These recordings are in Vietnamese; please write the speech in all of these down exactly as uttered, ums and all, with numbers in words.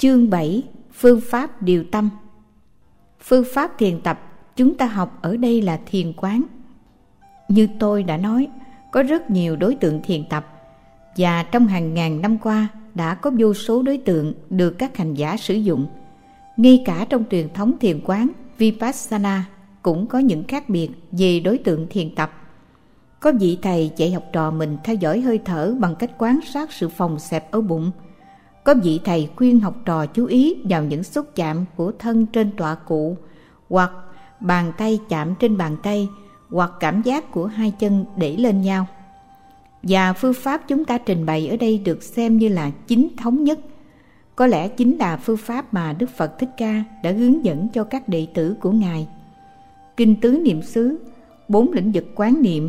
Chương bảy. Phương pháp điều tâm. Phương pháp thiền tập chúng ta học ở đây là thiền quán. Như tôi đã nói, có rất nhiều đối tượng thiền tập, và trong hàng ngàn năm qua đã có vô số đối tượng được các hành giả sử dụng. Ngay cả trong truyền thống thiền quán Vipassana cũng có những khác biệt về đối tượng thiền tập. Có vị thầy dạy học trò mình theo dõi hơi thở bằng cách quan sát sự phồng xẹp ở bụng. Có vị thầy khuyên học trò chú ý vào những xúc chạm của thân trên tọa cụ, hoặc bàn tay chạm trên bàn tay, hoặc cảm giác của hai chân để lên nhau. Và phương pháp chúng ta trình bày ở đây được xem như là chính thống nhất. Có lẽ chính là phương pháp mà Đức Phật Thích Ca đã hướng dẫn cho các đệ tử của Ngài. Kinh Tứ Niệm xứ, bốn lĩnh vực quán niệm,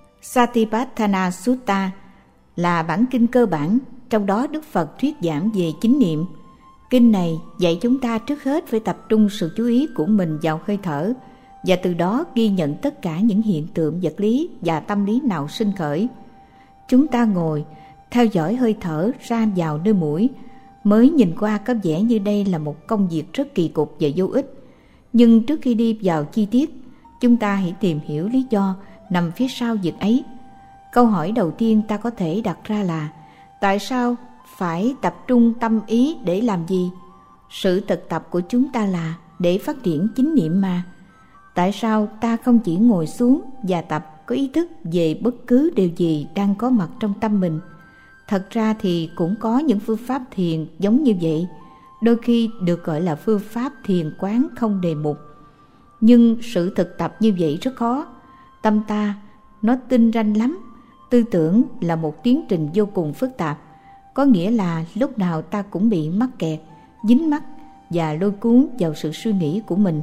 Satipatthana Sutta là bản kinh cơ bản, trong đó Đức Phật thuyết giảng về chánh niệm. Kinh này dạy chúng ta trước hết phải tập trung sự chú ý của mình vào hơi thở, và từ đó ghi nhận tất cả những hiện tượng vật lý và tâm lý nào sinh khởi. Chúng ta ngồi, theo dõi hơi thở ra vào nơi mũi. Mới nhìn qua có vẻ như đây là một công việc rất kỳ cục và vô ích. Nhưng trước khi đi vào chi tiết, chúng ta hãy tìm hiểu lý do nằm phía sau việc ấy. Câu hỏi đầu tiên ta có thể đặt ra là: tại sao phải tập trung tâm ý để làm gì? Sự thực tập của chúng ta là để phát triển chánh niệm mà. Tại sao ta không chỉ ngồi xuống và tập có ý thức về bất cứ điều gì đang có mặt trong tâm mình? Thật ra thì cũng có những phương pháp thiền giống như vậy, đôi khi được gọi là phương pháp thiền quán không đề mục. Nhưng sự thực tập như vậy rất khó. Tâm ta nó tinh ranh lắm. Tư tưởng là một tiến trình vô cùng phức tạp, có nghĩa là lúc nào ta cũng bị mắc kẹt, dính mắc và lôi cuốn vào sự suy nghĩ của mình.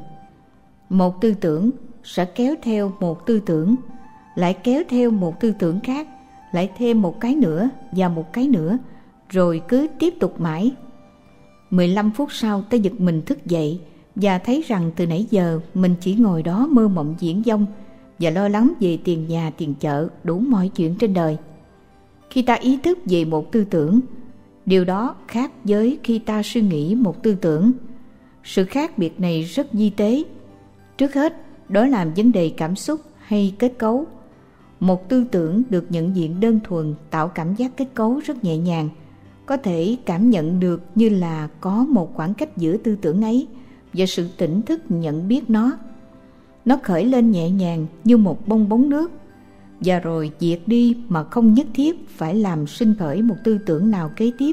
Một tư tưởng sẽ kéo theo một tư tưởng, lại kéo theo một tư tưởng khác, lại thêm một cái nữa và một cái nữa, rồi cứ tiếp tục mãi. mười lăm phút sau ta giật mình thức dậy và thấy rằng từ nãy giờ mình chỉ ngồi đó mơ mộng viển vông và lo lắng về tiền nhà, tiền chợ, đủ mọi chuyện trên đời. Khi ta ý thức về một tư tưởng, điều đó khác với khi ta suy nghĩ một tư tưởng. Sự khác biệt này rất vi tế. Trước hết, đó là vấn đề cảm xúc hay kết cấu. Một tư tưởng được nhận diện đơn thuần tạo cảm giác kết cấu rất nhẹ nhàng, có thể cảm nhận được như là có một khoảng cách giữa tư tưởng ấy và sự tỉnh thức nhận biết nó. Nó khởi lên nhẹ nhàng như một bong bóng nước, và rồi diệt đi mà không nhất thiết phải làm sinh khởi một tư tưởng nào kế tiếp.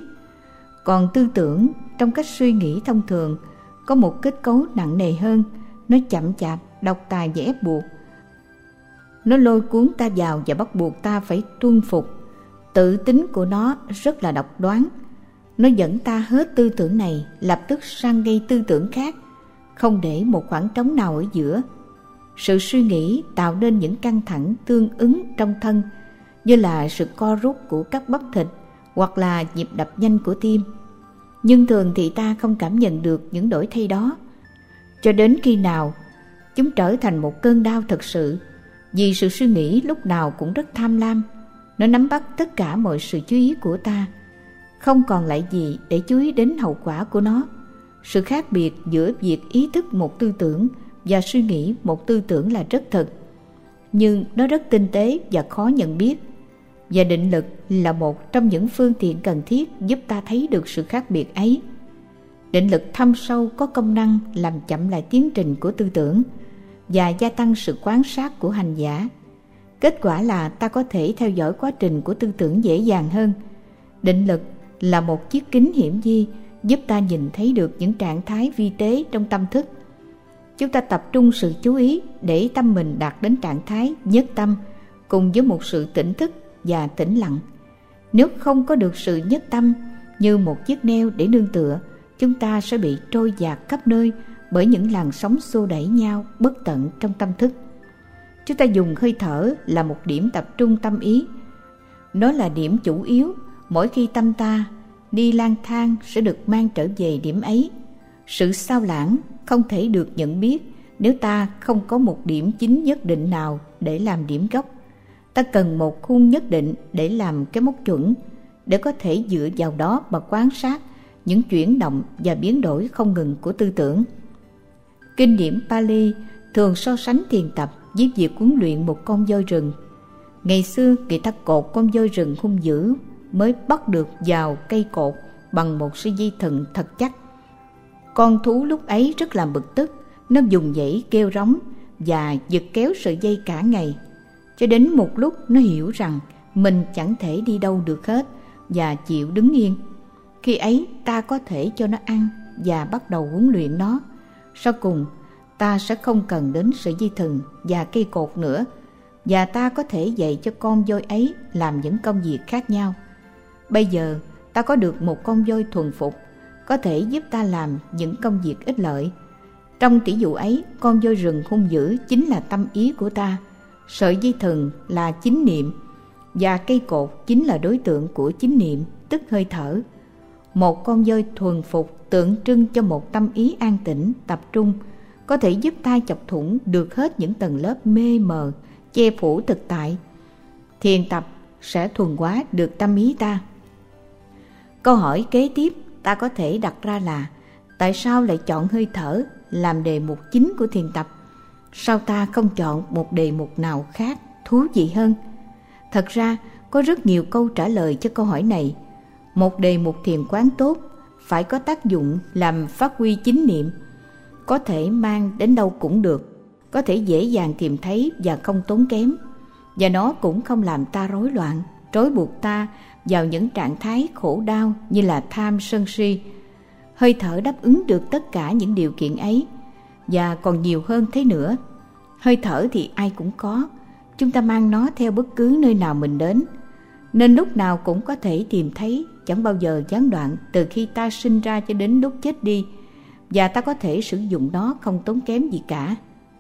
Còn tư tưởng trong cách suy nghĩ thông thường có một kết cấu nặng nề hơn. Nó chậm chạp, độc tài và ép buộc. Nó lôi cuốn ta vào và bắt buộc ta phải tuân phục. Tự tính của nó rất là độc đoán. Nó dẫn ta hết tư tưởng này lập tức sang gây tư tưởng khác, không để một khoảng trống nào ở giữa. Sự suy nghĩ tạo nên những căng thẳng tương ứng trong thân, như là sự co rút của các bắp thịt hoặc là nhịp đập nhanh của tim. Nhưng thường thì ta không cảm nhận được những đổi thay đó cho đến khi nào chúng trở thành một cơn đau thật sự. Vì sự suy nghĩ lúc nào cũng rất tham lam, nó nắm bắt tất cả mọi sự chú ý của ta, không còn lại gì để chú ý đến hậu quả của nó. Sự khác biệt giữa việc ý thức một tư tưởng và suy nghĩ một tư tưởng là rất thật, nhưng nó rất tinh tế và khó nhận biết. Và định lực là một trong những phương tiện cần thiết giúp ta thấy được sự khác biệt ấy. Định lực thâm sâu có công năng làm chậm lại tiến trình của tư tưởng và gia tăng sự quan sát của hành giả. Kết quả là ta có thể theo dõi quá trình của tư tưởng dễ dàng hơn. Định lực là một chiếc kính hiển vi giúp ta nhìn thấy được những trạng thái vi tế trong tâm thức. Chúng ta tập trung sự chú ý để tâm mình đạt đến trạng thái nhất tâm cùng với một sự tỉnh thức và tĩnh lặng. Nếu không có được sự nhất tâm như một chiếc neo để nương tựa, chúng ta sẽ bị trôi dạt khắp nơi bởi những làn sóng xô đẩy nhau bất tận trong tâm thức. Chúng ta dùng hơi thở là một điểm tập trung tâm ý. Nó là điểm chủ yếu. Mỗi khi tâm ta đi lang thang sẽ được mang trở về điểm ấy. Sự sao lãng không thể được nhận biết nếu ta không có một điểm chính nhất định nào để làm điểm gốc. Ta cần một khuôn nhất định để làm cái mốc chuẩn, để có thể dựa vào đó mà quan sát những chuyển động và biến đổi không ngừng của tư tưởng. Kinh điển Pali thường so sánh thiền tập với việc huấn luyện một con voi rừng. Ngày xưa người ta cột con voi rừng hung dữ mới bắt được vào cây cột bằng một sợi dây thừng thật chắc. Con thú lúc ấy rất là bực tức, nó dùng dãy kêu rống và giật kéo sợi dây cả ngày, cho đến một lúc nó hiểu rằng mình chẳng thể đi đâu được hết và chịu đứng yên. Khi ấy ta có thể cho nó ăn và bắt đầu huấn luyện nó. Sau cùng ta sẽ không cần đến sợi dây thừng và cây cột nữa, và ta có thể dạy cho con voi ấy làm những công việc khác nhau. Bây giờ ta có được một con voi thuần phục, có thể giúp ta làm những công việc ích lợi. Trong tỷ dụ ấy, con voi rừng hung dữ chính là tâm ý của ta, sợi dây thừng là chính niệm, và cây cột chính là đối tượng của chính niệm, tức hơi thở. Một con voi thuần phục tượng trưng cho một tâm ý an tĩnh, tập trung, có thể giúp ta chọc thủng được hết những tầng lớp mê mờ, che phủ thực tại. Thiền tập sẽ thuần hóa được tâm ý ta. Câu hỏi kế tiếp ta có thể đặt ra là: tại sao lại chọn hơi thở làm đề mục chính của thiền tập? Sao ta không chọn một đề mục nào khác thú vị hơn? Thật ra có rất nhiều câu trả lời cho câu hỏi này. Một đề mục thiền quán tốt phải có tác dụng làm phát huy chính niệm, có thể mang đến đâu cũng được, có thể dễ dàng tìm thấy và không tốn kém, và nó cũng không làm ta rối loạn, trói buộc ta vào những trạng thái khổ đau như là tham sân si. Hơi thở đáp ứng được tất cả những điều kiện ấy và còn nhiều hơn thế nữa. Hơi thở thì ai cũng có, chúng ta mang nó theo bất cứ nơi nào mình đến, nên lúc nào cũng có thể tìm thấy, chẳng bao giờ gián đoạn từ khi ta sinh ra cho đến lúc chết đi, và ta có thể sử dụng nó không tốn kém gì cả.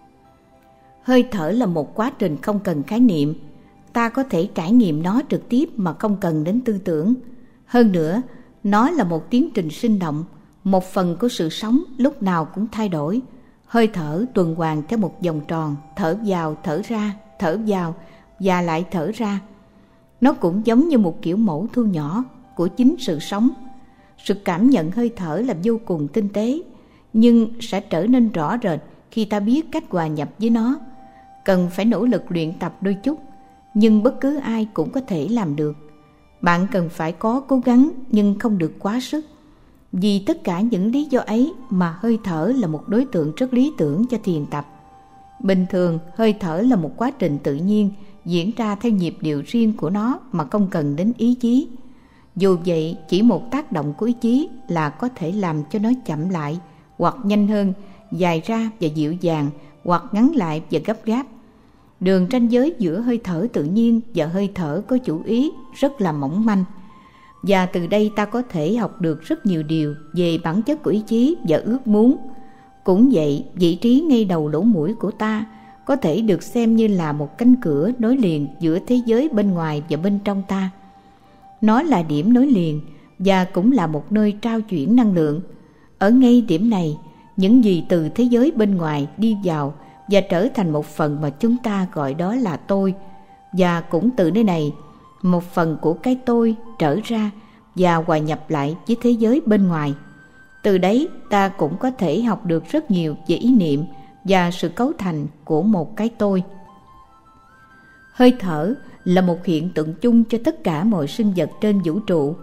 Hơi thở là một quá trình không cần khái niệm, ta có thể trải nghiệm nó trực tiếp mà không cần đến tư tưởng. Hơn nữa, nó là một tiến trình sinh động, một phần của sự sống lúc nào cũng thay đổi. Hơi thở tuần hoàn theo một vòng tròn, thở vào, thở ra, thở vào và lại thở ra. Nó cũng giống như một kiểu mẫu thu nhỏ của chính sự sống. Sự cảm nhận hơi thở là vô cùng tinh tế, nhưng sẽ trở nên rõ rệt khi ta biết cách hòa nhập với nó. Cần phải nỗ lực luyện tập đôi chút, nhưng bất cứ ai cũng có thể làm được. Bạn cần phải có cố gắng nhưng không được quá sức. Vì tất cả những lý do ấy mà hơi thở là một đối tượng rất lý tưởng cho thiền tập. Bình thường, hơi thở là một quá trình tự nhiên diễn ra theo nhịp điệu riêng của nó mà không cần đến ý chí. Dù vậy, chỉ một tác động của ý chí là có thể làm cho nó chậm lại hoặc nhanh hơn, dài ra và dịu dàng hoặc ngắn lại và gấp gáp. Đường ranh giới giữa hơi thở tự nhiên và hơi thở có chủ ý rất là mỏng manh. Và từ đây ta có thể học được rất nhiều điều về bản chất của ý chí và ước muốn. Cũng vậy, vị trí ngay đầu lỗ mũi của ta có thể được xem như là một cánh cửa nối liền giữa thế giới bên ngoài và bên trong ta. Nó là điểm nối liền và cũng là một nơi trao chuyển năng lượng. Ở ngay điểm này, những gì từ thế giới bên ngoài đi vào và trở thành một phần mà chúng ta gọi đó là tôi, và cũng từ nơi này, một phần của cái tôi trở ra và hòa nhập lại với thế giới bên ngoài. Từ đấy ta cũng có thể học được rất nhiều về ý niệm và sự cấu thành của một cái tôi. Hơi thở là một hiện tượng chung cho tất cả mọi sinh vật trên vũ trụ.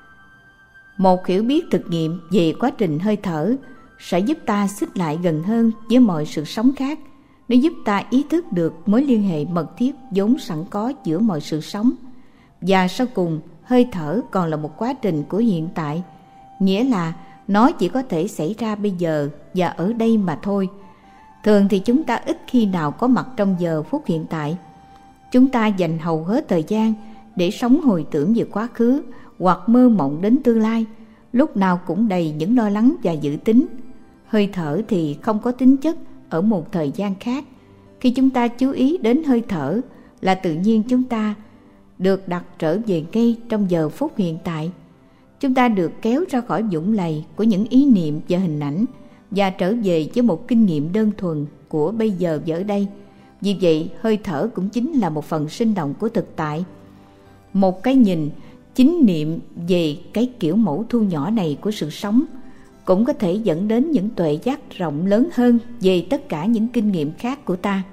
Một hiểu biết thực nghiệm về quá trình hơi thở sẽ giúp ta xích lại gần hơn với mọi sự sống khác. Nó giúp ta ý thức được mối liên hệ mật thiết vốn sẵn có giữa mọi sự sống. Và sau cùng, hơi thở còn là một quá trình của hiện tại, nghĩa là nó chỉ có thể xảy ra bây giờ và ở đây mà thôi. Thường thì chúng ta ít khi nào có mặt trong giờ phút hiện tại. Chúng ta dành hầu hết thời gian để sống hồi tưởng về quá khứ hoặc mơ mộng đến tương lai, lúc nào cũng đầy những lo lắng và dự tính. Hơi thở thì không có tính chất ở một thời gian khác. Khi chúng ta chú ý đến hơi thở là tự nhiên chúng ta được đặt trở về ngay trong giờ phút hiện tại. Chúng ta được kéo ra khỏi vũng lầy của những ý niệm và hình ảnh và trở về với một kinh nghiệm đơn thuần của bây giờ và ở đây. Vì vậy, hơi thở cũng chính là một phần sinh động của thực tại. Một cái nhìn Chính niệm về cái kiểu mẫu thu nhỏ này của sự sống cũng có thể dẫn đến những tuệ giác rộng lớn hơn về tất cả những kinh nghiệm khác của ta.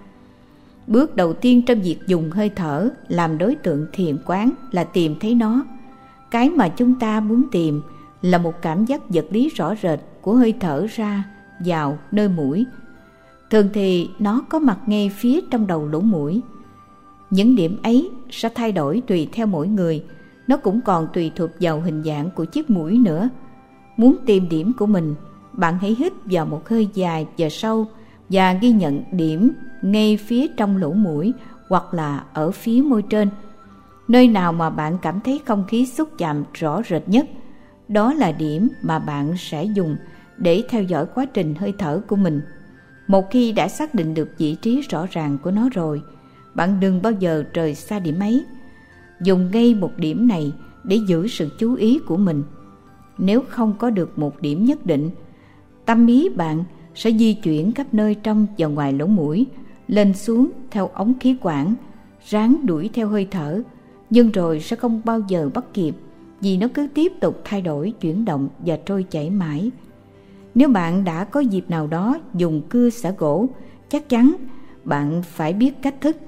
Bước đầu tiên trong việc dùng hơi thở làm đối tượng thiền quán là tìm thấy nó. Cái mà chúng ta muốn tìm là một cảm giác vật lý rõ rệt của hơi thở ra vào nơi mũi. Thường thì nó có mặt ngay phía trong đầu lỗ mũi. Những điểm ấy sẽ thay đổi tùy theo mỗi người. Nó cũng còn tùy thuộc vào hình dạng của chiếc mũi nữa. Muốn tìm điểm của mình, bạn hãy hít vào một hơi dài và sâu và ghi nhận điểm ngay phía trong lỗ mũi hoặc là ở phía môi trên. Nơi nào mà bạn cảm thấy không khí xúc chạm rõ rệt nhất, đó là điểm mà bạn sẽ dùng để theo dõi quá trình hơi thở của mình. Một khi đã xác định được vị trí rõ ràng của nó rồi, bạn đừng bao giờ rời xa điểm ấy. Dùng ngay một điểm này để giữ sự chú ý của mình. Nếu không có được một điểm nhất định, tâm ý bạn sẽ di chuyển khắp nơi trong và ngoài lỗ mũi, lên xuống theo ống khí quản, ráng đuổi theo hơi thở, nhưng rồi sẽ không bao giờ bắt kịp vì nó cứ tiếp tục thay đổi, chuyển động và trôi chảy mãi. Nếu bạn đã có dịp nào đó dùng cưa xả gỗ, chắc chắn bạn phải biết cách thức.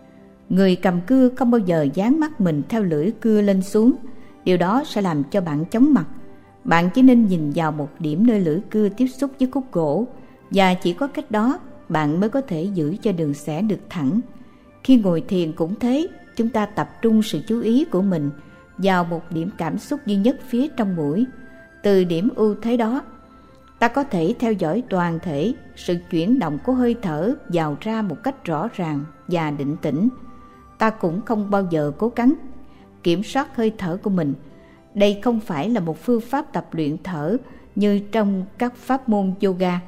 Người cầm cưa không bao giờ dán mắt mình theo lưỡi cưa lên xuống, điều đó sẽ làm cho bạn chóng mặt. Bạn chỉ nên nhìn vào một điểm nơi lưỡi cưa tiếp xúc với khúc gỗ, và chỉ có cách đó bạn mới có thể giữ cho đường xẻ được thẳng. Khi ngồi thiền cũng thế, chúng ta tập trung sự chú ý của mình vào một điểm cảm xúc duy nhất phía trong mũi. Từ điểm ưu thế đó, ta có thể theo dõi toàn thể sự chuyển động của hơi thở vào ra một cách rõ ràng và định tĩnh. Ta cũng không bao giờ cố gắng kiểm soát hơi thở của mình. Đây không phải là một phương pháp tập luyện thở như trong các pháp môn yoga.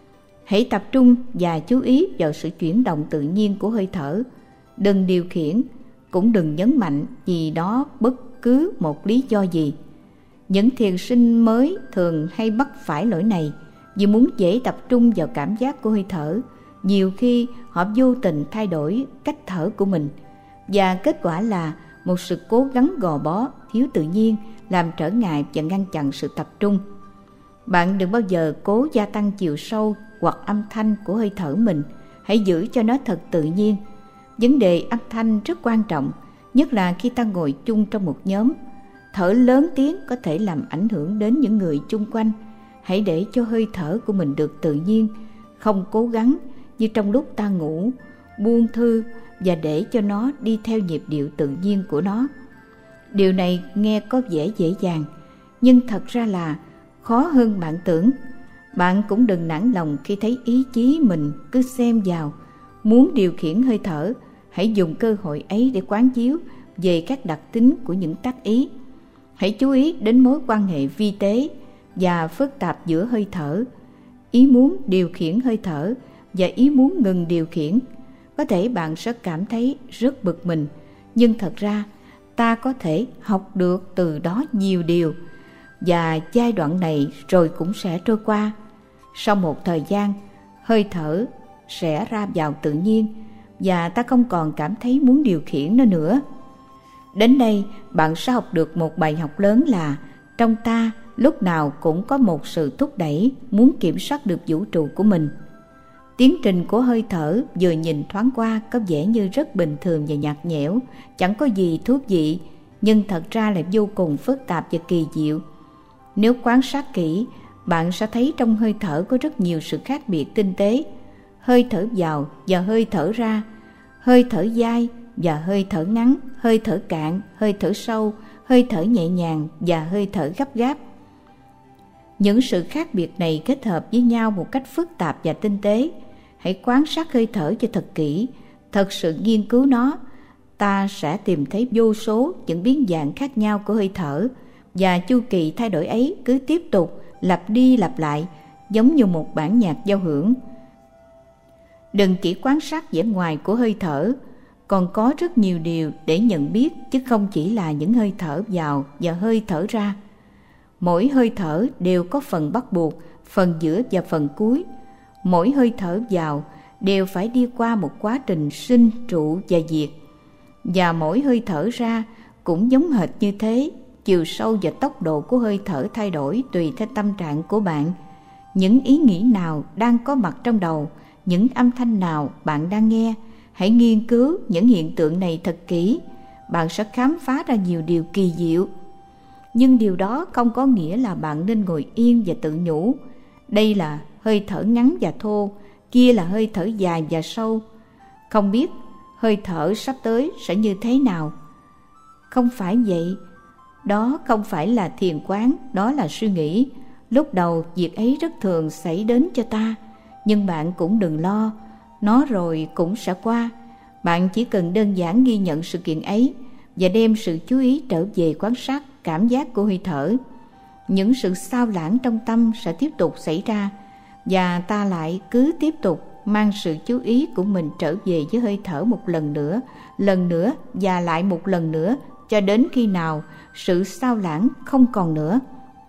Hãy tập trung và chú ý vào sự chuyển động tự nhiên của hơi thở. Đừng điều khiển, cũng đừng nhấn mạnh vì đó bất cứ một lý do gì. Những thiền sinh mới thường hay mắc phải lỗi này vì muốn dễ tập trung vào cảm giác của hơi thở. Nhiều khi họ vô tình thay đổi cách thở của mình, và kết quả là một sự cố gắng gò bó, thiếu tự nhiên, làm trở ngại và ngăn chặn sự tập trung. Bạn đừng bao giờ cố gia tăng chiều sâu hoặc âm thanh của hơi thở mình. Hãy giữ cho nó thật tự nhiên. Vấn đề âm thanh rất quan trọng, nhất là khi ta ngồi chung trong một nhóm. Thở lớn tiếng có thể làm ảnh hưởng đến những người chung quanh. Hãy để cho hơi thở của mình được tự nhiên, không cố gắng như trong lúc ta ngủ, buông thư và để cho nó đi theo nhịp điệu tự nhiên của nó. Điều này nghe có vẻ dễ dàng, nhưng thật ra là khó hơn bạn tưởng. Bạn cũng đừng nản lòng khi thấy ý chí mình cứ xem vào. Muốn điều khiển hơi thở, hãy dùng cơ hội ấy để quán chiếu về các đặc tính của những tác ý. Hãy chú ý đến mối quan hệ vi tế và phức tạp giữa hơi thở, ý muốn điều khiển hơi thở và ý muốn ngừng điều khiển. Có thể bạn sẽ cảm thấy rất bực mình, nhưng thật ra ta có thể học được từ đó nhiều điều, và giai đoạn này rồi cũng sẽ trôi qua. Sau một thời gian, hơi thở sẽ ra vào tự nhiên và ta không còn cảm thấy muốn điều khiển nó nữa. Đến đây bạn sẽ học được một bài học lớn là trong ta lúc nào cũng có một sự thúc đẩy muốn kiểm soát được vũ trụ của mình. Tiến trình của hơi thở vừa nhìn thoáng qua có vẻ như rất bình thường và nhạt nhẽo, chẳng có gì thú vị, nhưng thật ra là vô cùng phức tạp và kỳ diệu. Nếu quan sát kỹ, bạn sẽ thấy trong hơi thở có rất nhiều sự khác biệt tinh tế. Hơi thở vào và hơi thở ra, hơi thở dai và hơi thở ngắn, hơi thở cạn, hơi thở sâu, hơi thở nhẹ nhàng và hơi thở gấp gáp. Những sự khác biệt này kết hợp với nhau một cách phức tạp và tinh tế. Hãy quan sát hơi thở cho thật kỹ, thật sự nghiên cứu nó. Ta sẽ tìm thấy vô số những biến dạng khác nhau của hơi thở, và chu kỳ thay đổi ấy cứ tiếp tục lặp đi lặp lại, giống như một bản nhạc giao hưởng. Đừng chỉ quan sát vẻ ngoài của hơi thở, còn có rất nhiều điều để nhận biết, chứ không chỉ là những hơi thở vào và hơi thở ra. Mỗi hơi thở đều có phần bắt buộc, phần giữa và phần cuối. Mỗi hơi thở vào đều phải đi qua một quá trình sinh, trụ và diệt. Và mỗi hơi thở ra cũng giống hệt như thế. Chiều sâu và tốc độ của hơi thở thay đổi tùy theo tâm trạng của bạn. Những ý nghĩ nào đang có mặt trong đầu, những âm thanh nào bạn đang nghe. Hãy nghiên cứu những hiện tượng này thật kỹ. Bạn sẽ khám phá ra nhiều điều kỳ diệu. Nhưng điều đó không có nghĩa là bạn nên ngồi yên và tự nhủ: đây là hơi thở ngắn và thô, kia là hơi thở dài và sâu. Không biết hơi thở sắp tới sẽ như thế nào. Không phải vậy. Đó không phải là thiền quán, đó là suy nghĩ. Lúc đầu việc ấy rất thường xảy đến cho ta, nhưng bạn cũng đừng lo, nó rồi cũng sẽ qua. Bạn chỉ cần đơn giản ghi nhận sự kiện ấy và đem sự chú ý trở về quan sát cảm giác của hơi thở. Những sự xao lãng trong tâm sẽ tiếp tục xảy ra, và ta lại cứ tiếp tục mang sự chú ý của mình trở về với hơi thở một lần nữa, lần nữa và lại một lần nữa, cho đến khi nào sự xao lãng không còn nữa.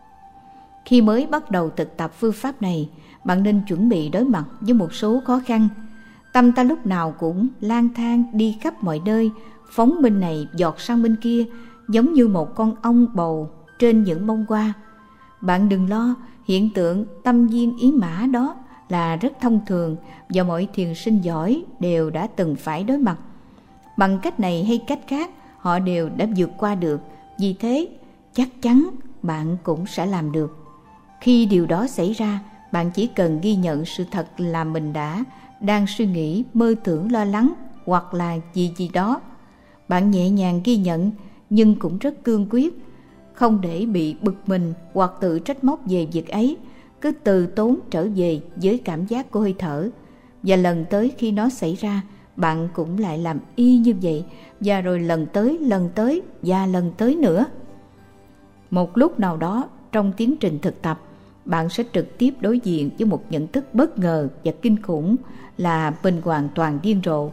Khi mới bắt đầu thực tập phương pháp này, bạn nên chuẩn bị đối mặt với một số khó khăn. Tâm ta lúc nào cũng lang thang đi khắp mọi nơi, phóng bên này giọt sang bên kia, giống như một con ong bầu trên những bông hoa. Bạn đừng lo, hiện tượng tâm viên ý mã đó là rất thông thường và mọi thiền sinh giỏi đều đã từng phải đối mặt. Bằng cách này hay cách khác, họ đều đã vượt qua được. Vì thế, chắc chắn bạn cũng sẽ làm được. Khi điều đó xảy ra, bạn chỉ cần ghi nhận sự thật là mình đã đang suy nghĩ, mơ tưởng, lo lắng hoặc là gì gì đó. Bạn nhẹ nhàng ghi nhận, nhưng cũng rất cương quyết, không để bị bực mình hoặc tự trách móc về việc ấy. Cứ từ tốn trở về với cảm giác của hơi thở, và lần tới khi nó xảy ra, bạn cũng lại làm y như vậy, và rồi lần tới, lần tới và lần tới nữa. Một lúc nào đó trong tiến trình thực tập, bạn sẽ trực tiếp đối diện với một nhận thức bất ngờ và kinh khủng là mình hoàn toàn điên rồ.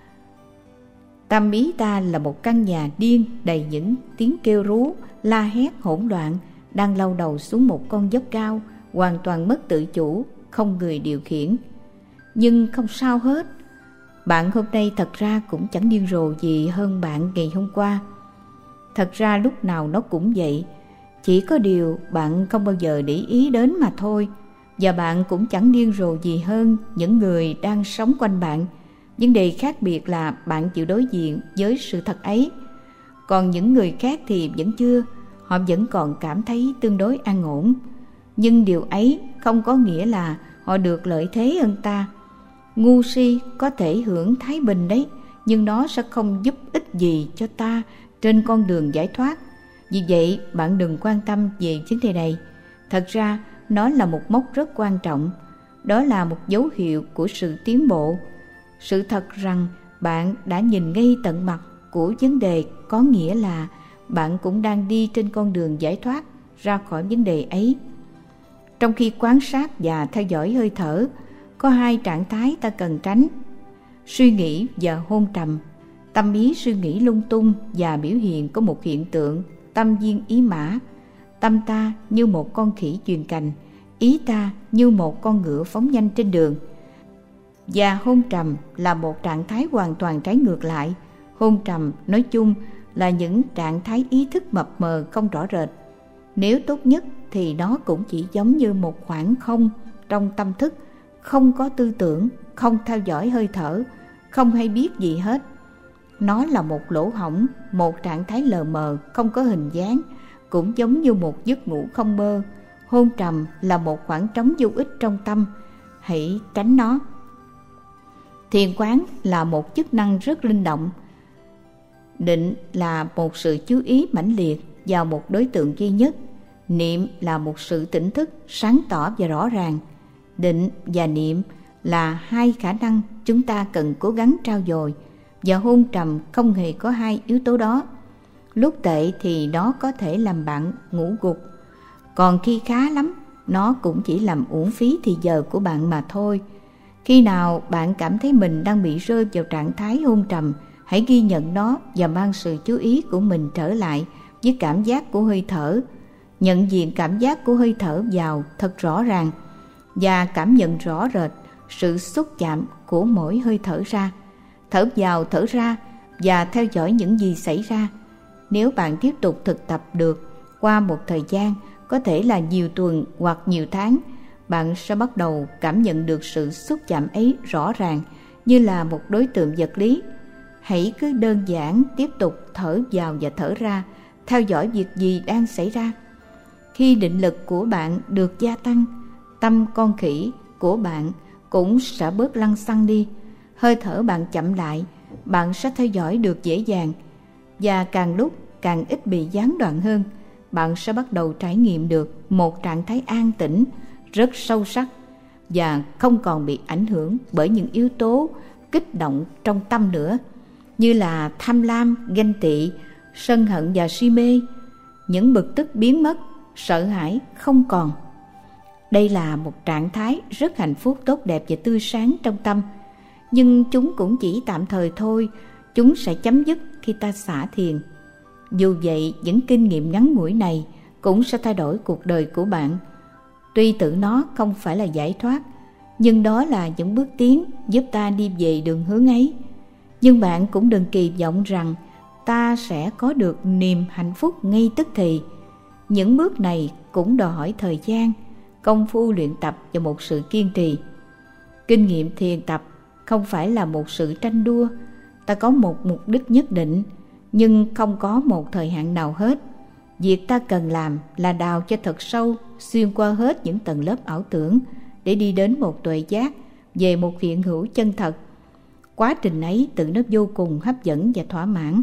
Tâm ý ta là một căn nhà điên đầy những tiếng kêu rú, la hét hỗn loạn, đang lao đầu xuống một con dốc cao, hoàn toàn mất tự chủ, không người điều khiển. Nhưng không sao hết. Bạn hôm nay thật ra cũng chẳng điên rồ gì hơn bạn ngày hôm qua. Thật ra lúc nào nó cũng vậy. Chỉ có điều bạn không bao giờ để ý đến mà thôi. Và bạn cũng chẳng điên rồ gì hơn những người đang sống quanh bạn. Vấn đề khác biệt là bạn chịu đối diện với sự thật ấy. Còn những người khác thì vẫn chưa. Họ vẫn còn cảm thấy tương đối an ổn. Nhưng điều ấy không có nghĩa là họ được lợi thế hơn ta. Ngu si có thể hưởng thái bình đấy, nhưng nó sẽ không giúp ích gì cho ta trên con đường giải thoát. Vì vậy, bạn đừng quan tâm về vấn đề này. Thật ra, nó là một mốc rất quan trọng. Đó là một dấu hiệu của sự tiến bộ. Sự thật rằng bạn đã nhìn ngay tận mặt của vấn đề có nghĩa là bạn cũng đang đi trên con đường giải thoát ra khỏi vấn đề ấy. Trong khi quan sát và theo dõi hơi thở, có hai trạng thái ta cần tránh: suy nghĩ và hôn trầm. Tâm ý suy nghĩ lung tung và biểu hiện có một hiện tượng tâm viên ý mã. Tâm ta như một con khỉ chuyền cành, ý ta như một con ngựa phóng nhanh trên đường. Và hôn trầm là một trạng thái hoàn toàn trái ngược lại. Hôn trầm nói chung là những trạng thái ý thức mập mờ không rõ rệt. Nếu tốt nhất thì nó cũng chỉ giống như một khoảng không trong tâm thức, không có tư tưởng, không theo dõi hơi thở, không hay biết gì hết. Nó là một lỗ hổng, một trạng thái lờ mờ, không có hình dáng, cũng giống như một giấc ngủ không mơ. Hôn trầm là một khoảng trống vô ích trong tâm, hãy tránh nó. Thiền quán là một chức năng rất linh động. Định là một sự chú ý mãnh liệt vào một đối tượng duy nhất. Niệm là một sự tỉnh thức, sáng tỏ và rõ ràng. Định và niệm là hai khả năng chúng ta cần cố gắng trau dồi, và hôn trầm không hề có hai yếu tố đó. Lúc tệ thì nó có thể làm bạn ngủ gục, còn khi khá lắm, nó cũng chỉ làm uổng phí thì giờ của bạn mà thôi. Khi nào bạn cảm thấy mình đang bị rơi vào trạng thái hôn trầm, hãy ghi nhận nó và mang sự chú ý của mình trở lại với cảm giác của hơi thở. Nhận diện cảm giác của hơi thở vào thật rõ ràng và cảm nhận rõ rệt sự xúc chạm của mỗi hơi thở ra. Thở vào thở ra và theo dõi những gì xảy ra. nếu bạn tiếp tục thực tập được qua một thời gian, có thể là nhiều tuần hoặc nhiều tháng, bạn sẽ bắt đầu cảm nhận được sự xúc chạm ấy rõ ràng như là một đối tượng vật lý. Hãy cứ đơn giản tiếp tục thở vào và thở ra, theo dõi việc gì đang xảy ra. Khi định lực của bạn được gia tăng, tâm con khỉ của bạn cũng sẽ bớt lăng xăng đi. Hơi thở bạn chậm lại, bạn sẽ theo dõi được dễ dàng, và càng lúc càng ít bị gián đoạn hơn. Bạn sẽ bắt đầu trải nghiệm được một trạng thái an tĩnh rất sâu sắc và không còn bị ảnh hưởng bởi những yếu tố kích động trong tâm nữa, như là tham lam, ganh tị, sân hận và si mê. Những bực tức biến mất, sợ hãi không còn. Đây là một trạng thái rất hạnh phúc, tốt đẹp và tươi sáng trong tâm. Nhưng chúng cũng chỉ tạm thời thôi, chúng sẽ chấm dứt khi ta xả thiền. Dù vậy, những kinh nghiệm ngắn ngủi này cũng sẽ thay đổi cuộc đời của bạn. Tuy tự nó không phải là giải thoát, nhưng đó là những bước tiến giúp ta đi về đường hướng ấy. Nhưng bạn cũng đừng kỳ vọng rằng ta sẽ có được niềm hạnh phúc ngay tức thì. Những bước này cũng đòi hỏi thời gian, công phu luyện tập và một sự kiên trì. Kinh nghiệm thiền tập không phải là một sự tranh đua. Ta có một mục đích nhất định, nhưng không có một thời hạn nào hết. Việc ta cần làm là đào cho thật sâu, xuyên qua hết những tầng lớp ảo tưởng để đi đến một tuệ giác về một hiện hữu chân thật. Quá trình ấy tự nó vô cùng hấp dẫn và thỏa mãn.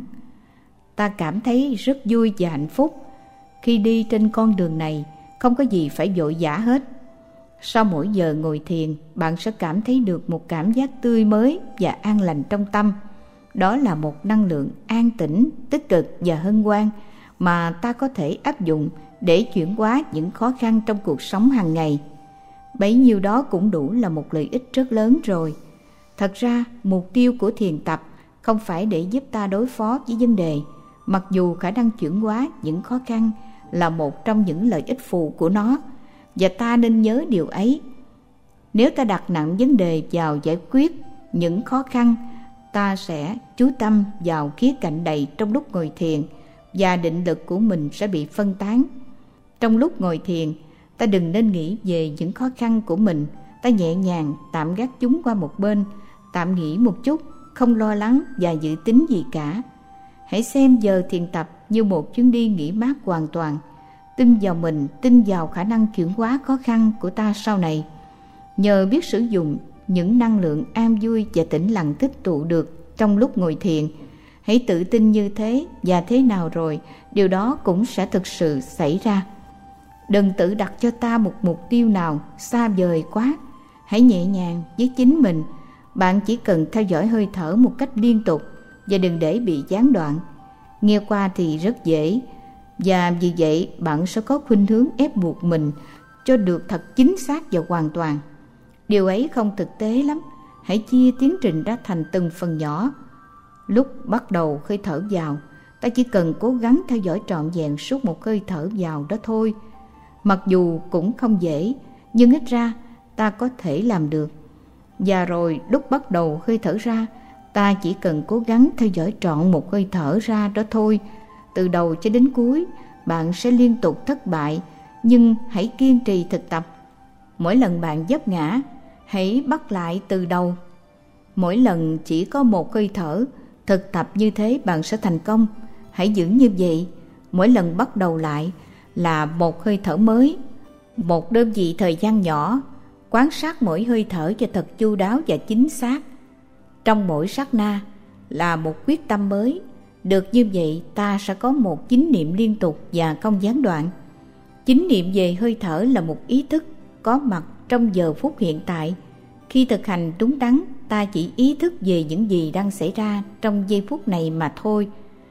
Ta cảm thấy rất vui và hạnh phúc. Khi đi trên con đường này, không có gì phải vội vã hết. Sau mỗi giờ ngồi thiền, bạn sẽ cảm thấy được một cảm giác tươi mới và an lành trong tâm. Đó là một năng lượng an tĩnh, tích cực và hân hoan mà ta có thể áp dụng để chuyển hóa những khó khăn trong cuộc sống hàng ngày. Bấy nhiêu đó cũng đủ là một lợi ích rất lớn rồi. Thật ra, mục tiêu của thiền tập không phải để giúp ta đối phó với vấn đề, mặc dù khả năng chuyển hóa những khó khăn là một trong những lợi ích phụ của nó, và ta nên nhớ điều ấy. Nếu ta đặt nặng vấn đề vào giải quyết những khó khăn, ta sẽ chú tâm vào khía cạnh đầy trong lúc ngồi thiền, và định lực của mình sẽ bị phân tán. Trong lúc ngồi thiền, ta đừng nên nghĩ về những khó khăn của mình. Ta nhẹ nhàng tạm gác chúng qua một bên, tạm nghỉ một chút, không lo lắng và dự tính gì cả. Hãy xem giờ thiền tập như một chuyến đi nghỉ mát hoàn toàn. Tin vào mình, tin vào khả năng chuyển hóa khó khăn của ta sau này. Nhờ biết sử dụng những năng lượng an vui và tĩnh lặng tích tụ được trong lúc ngồi thiền, hãy tự tin như thế, và thế nào rồi, điều đó cũng sẽ thực sự xảy ra. Đừng tự đặt cho ta một mục tiêu nào xa vời quá. Hãy nhẹ nhàng với chính mình. Bạn chỉ cần theo dõi hơi thở một cách liên tục và đừng để bị gián đoạn. Nghe qua thì rất dễ, và vì vậy bạn sẽ có khuynh hướng ép buộc mình cho được thật chính xác và hoàn toàn. Điều ấy không thực tế lắm. Hãy chia tiến trình ra thành từng phần nhỏ. Lúc bắt đầu hơi thở vào, ta chỉ cần cố gắng theo dõi trọn vẹn suốt một hơi thở vào đó thôi. Mặc dù cũng không dễ, nhưng ít ra ta có thể làm được. Và rồi lúc bắt đầu hơi thở ra, ta chỉ cần cố gắng theo dõi trọn một hơi thở ra đó thôi. Từ đầu cho đến cuối, bạn sẽ liên tục thất bại, nhưng hãy kiên trì thực tập. Mỗi lần bạn vấp ngã, hãy bắt lại từ đầu. Mỗi lần chỉ có một hơi thở, thực tập như thế bạn sẽ thành công. Hãy giữ như vậy. Mỗi lần bắt đầu lại là một hơi thở mới, một đơn vị thời gian nhỏ. Quan sát mỗi hơi thở cho thật chu đáo và chính xác. Trong mỗi sát na là một quyết tâm mới. Được như vậy, ta sẽ có một chánh niệm liên tục và không gián đoạn. Chánh niệm về hơi thở là một ý thức có mặt trong giờ phút hiện tại. Khi thực hành đúng đắn, ta chỉ ý thức về những gì đang xảy ra trong giây phút này mà thôi.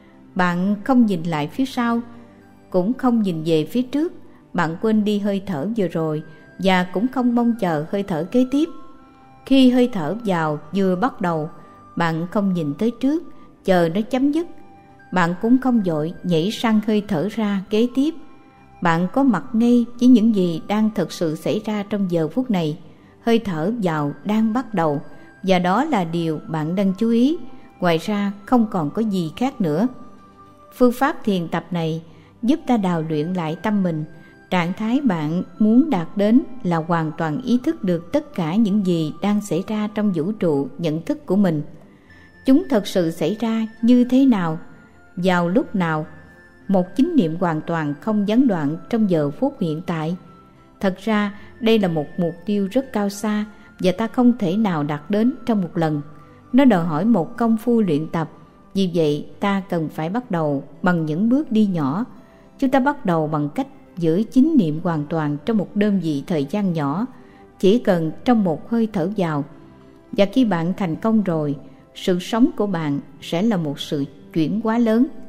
Bạn không nhìn lại phía sau, cũng không nhìn về phía trước. Bạn quên đi hơi thở vừa rồi và cũng không mong chờ hơi thở kế tiếp. Khi hơi thở vào vừa bắt đầu, bạn không nhìn tới trước, chờ nó chấm dứt. Bạn cũng không vội nhảy sang hơi thở ra kế tiếp. Bạn có mặt ngay với những gì đang thực sự xảy ra trong giờ phút này. Hơi thở vào đang bắt đầu, và đó là điều bạn đang chú ý. Ngoài ra không còn có gì khác nữa. Phương pháp thiền tập này giúp ta đào luyện lại tâm mình. Trạng thái bạn muốn đạt đến là hoàn toàn ý thức được tất cả những gì đang xảy ra trong vũ trụ nhận thức của mình. Chúng thật sự xảy ra như thế nào, vào lúc nào, một chánh niệm hoàn toàn không gián đoạn trong giờ phút hiện tại. Thật ra đây là một mục tiêu rất cao xa và ta không thể nào đạt đến trong một lần. Nó đòi hỏi một công phu luyện tập. Vì vậy ta cần phải bắt đầu bằng những bước đi nhỏ. Chúng ta bắt đầu bằng cách giữ chánh niệm hoàn toàn trong một đơn vị thời gian nhỏ, chỉ cần trong một hơi thở vào. Và khi bạn thành công rồi, sự sống của bạn sẽ là một sự chuyển hóa lớn.